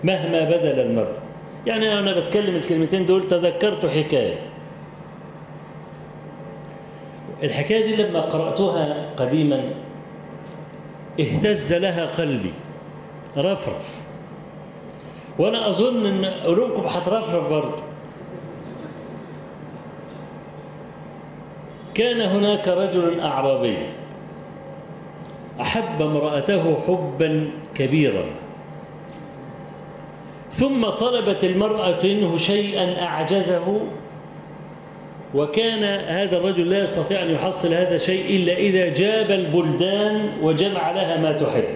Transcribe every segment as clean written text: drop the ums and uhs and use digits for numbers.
مهما بذل المرء. يعني أنا بتكلم الكلمتين دول تذكرت حكاية. الحكاية دي لما قرأتها قديما اهتز لها قلبي، رفرف، وأنا أظن أن قلوبكم هترفرف برضه. كان هناك رجل أعرابي أحب امرأته حبا كبيرا، ثم طلبت المرأة منه شيئا أعجزه، وكان هذا الرجل لا يستطيع أن يحصل هذا الشيء إلا إذا جاب البلدان وجمع لها ما تحب،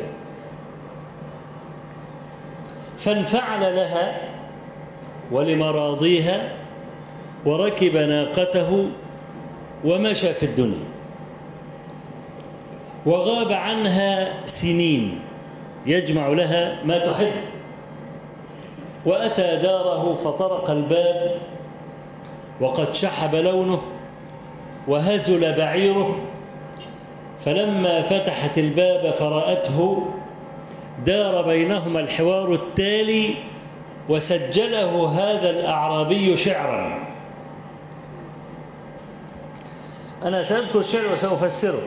فانفعل لها ولمراضيها وركب ناقته ومشى في الدنيا، وغاب عنها سنين يجمع لها ما تحب، وأتى داره فطرق الباب وقد شحب لونه وهزل بعيره، فلما فتحت الباب فرأته دار بينهما الحوار التالي، وسجله هذا الأعرابي شعرا. أنا سأذكر الشعر وسأفسره.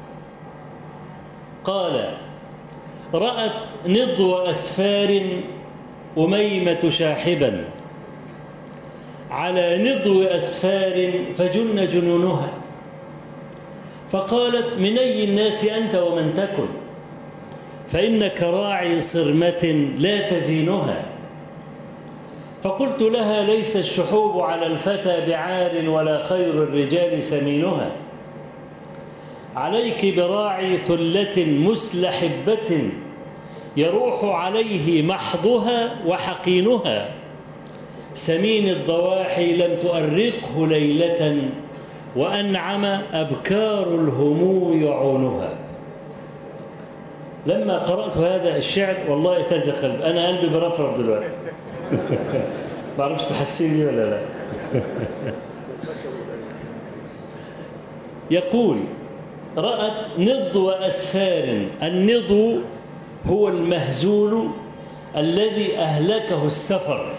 قال: رأت نضو أسفار أميمة شاحبا على نضو أسفار فجن جنونها، فقالت: من أي الناس أنت ومن تكن، فإنك راعي صرمة لا تزينها. فقلت لها: ليس الشحوب على الفتى بعار ولا خير الرجال سمينها، عليك براعي ثلة مسلحبة يروح عليه محضها وحقينها، سمين الضواحي لم تؤرقه ليلة وأنعم أبكار الهموم يعونها. لما قرأت هذا الشعر والله اهتز قلبي، أنا قلبي برفرف دلوقتي. ما أعرفش تحسيني ولا لا. يقول: رأت نضو أسفار. النضو هو المهزول الذي أهلكه السفر.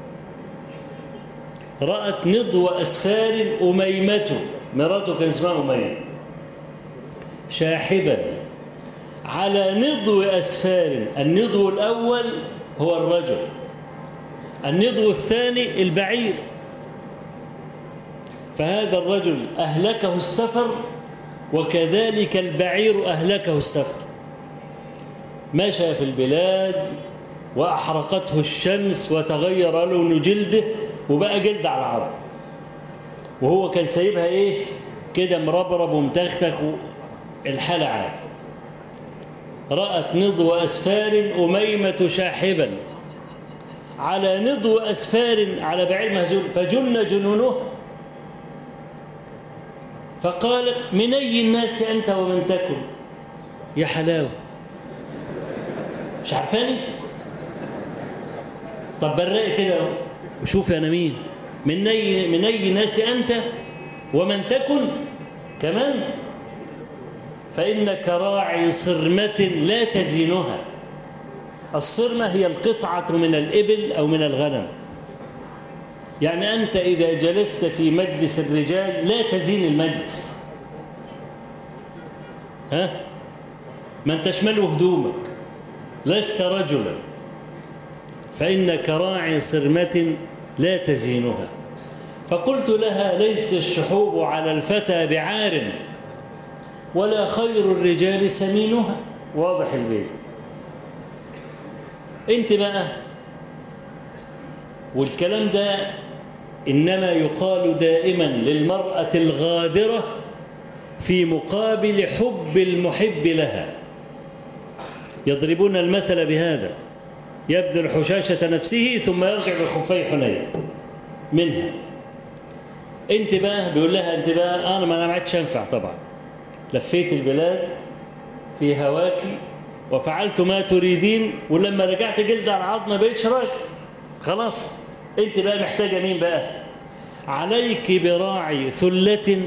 رأت نضو أسفار أميمته، مراته كان اسمها أميمة، شاحبا على نضو أسفار. النضو الأول هو الرجل، النضو الثاني البعير. فهذا الرجل أهلكه السفر، وكذلك البعير أهلكه السفر. مشى في البلاد وأحرقته الشمس وتغير لون جلده وبقى جلد على عظم، وهو كان سايبها إيه كده مربرب ومتختخ الحالة عاد. رأت نضو أسفار أميمة شاحبا على نضو أسفار على بعير مهزول فجن جنونه، فقالت: من أي الناس أنت ومن تكن. يا حلاوة، مش عارفاني؟ طب برقي كده وشوفي أنا مين. من أي ناس أنت ومن تكن كمان، فإنك راعي صرمة لا تزينها. الصرمة هي القطعة من الإبل أو من الغنم. يعني أنت إذا جلست في مجلس الرجال لا تزين المجلس، ها؟ ما انتش ملو هدومك، لست رجلا، فإنك راعي صرمة لا تزينها. فقلت لها: ليس الشحوب على الفتى بعار ولا خير الرجال سمينها. واضح البيت. انت بقى، والكلام ده إنما يقال دائما للمرأة الغادرة في مقابل حب المحب لها. يضربون المثل بهذا: يبذل حشاشة نفسه ثم يرجع بخفي حنين منها. انت بقى بيقول لها: انت بقى انا ما عادش انفع طبعا، لفيت البلاد في هواكي وفعلت ما تريدين، ولما رجعت جلد على العظم ما بقتش راجل خلاص. انت بقى محتاجه مين بقى؟ عليك براعي ثلة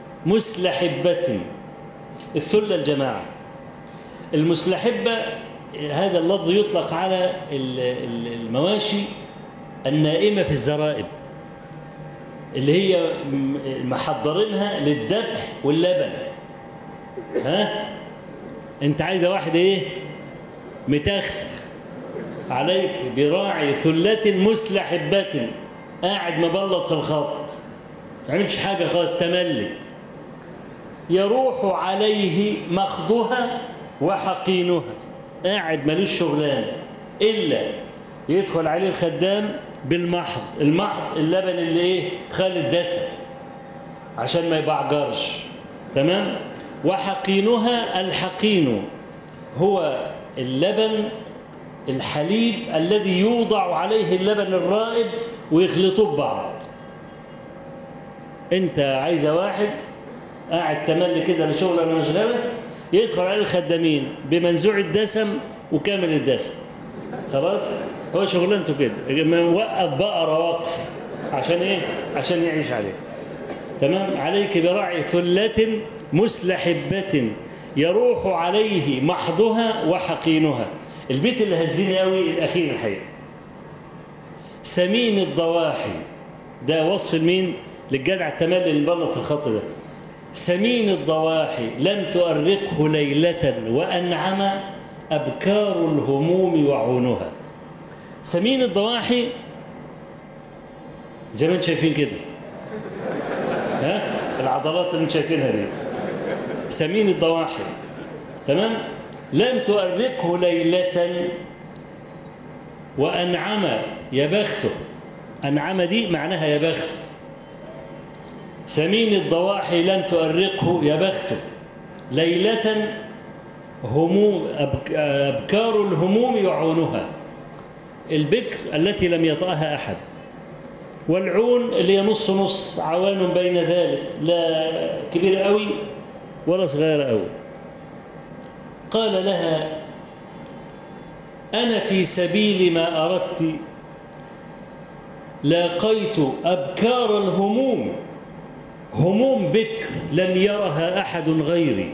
مسلحبة. الثلة الجماعة، المسلحبة هذا اللفظ يطلق على المواشي النائمة في الزرائب، اللي هي محضرينها للذبح واللبن. ها انت عايزه واحد ايه؟ متختخ. عليك براعي ثلة مسلحبة، قاعد مبلط في الخط ما يعملش حاجة خالص، تملي. يروح عليه مخضها وحقينها، قاعد ملوش شغلان إلا يدخل عليه الخدام بالمحض. المحض اللبن اللي ايه؟ خالي الدسم عشان ما يبعجرش. تمام. وحقينها، الحقين هو اللبن الحليب الذي يوضع عليه اللبن الرائب ويخلطوه ببعض. انت عايزه واحد قاعد تملي كده لشغل انا مشغله، يدخل عليه الخدامين بمنزوع الدسم وكامل الدسم. خلاص، هو شغلانته كده، موقف بقره وقف عشان ايه؟ عشان يعيش عليه. تمام. عليك براعي ثلة مسلحبة يروح عليه محضها وحقينها. البيت اللي هزيني قوي الاخير الحقيقه، سمين الضواحي. ده وصف لمين؟ للجدع التملي اللي مبلط في الخط ده. سمين الضواحي لم تؤرقه ليلة وأنعم أبكار الهموم وعونها. سمين الضواحي زي ما انتم شايفين كده، ها العضلات اللي انتم شايفينها دي سمين الضواحي. تمام. لم تؤرقه ليلة وأنعم، يا بخته. أنعم دي معناها يا بخته. سمين الضواحي لم تؤرقه يا بخته ليلة، هموم أبكار الهموم يعونها. البكر التي لم يطأها أحد، والعون اللي هي نص نص، عوان بين ذلك، لا كبيرة قوي ولا صغيرة قوي. قال لها: أنا في سبيل ما أردت لاقيت أبكار الهموم، هموم بكر لم يرها أحد غيري،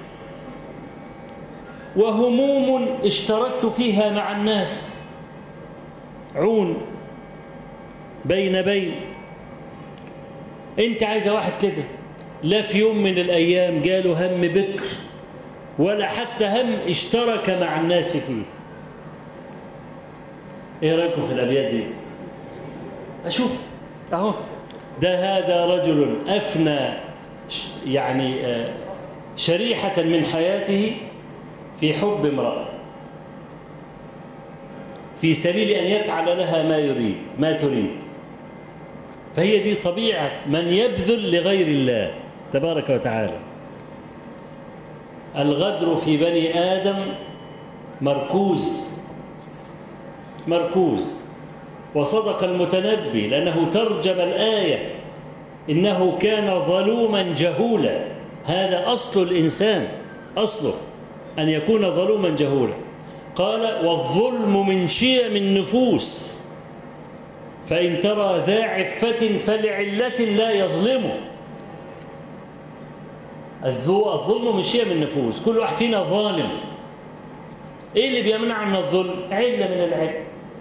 وهموم اشتركت فيها مع الناس. عون بين بين. انت عايزه واحد كده لا في يوم من الأيام جاله هم بكر ولا حتى هم اشترك مع الناس فيه. ايه رأيكم في الأبيات دي؟ أشوف أهو، ده هذا رجل أفنى يعني شريحة من حياته في حب امرأة في سبيل أن يفعل لها ما تريد. فهي دي طبيعة من يبذل لغير الله تبارك وتعالى. الغدر في بني آدم مركوز. وصدق المتنبي لأنه ترجم الآية: إنه كان ظلوما جهولا. هذا أصل الإنسان، أصله أن يكون ظلوما جهولا. قال: والظلم من شيم النفوس، فإن ترى ذا عفة فلعلة لا يظلمه. الظلم من شيم النفوس، كل واحد فينا ظالم. إيه اللي بيمنع من الظلم؟ علة من العلم.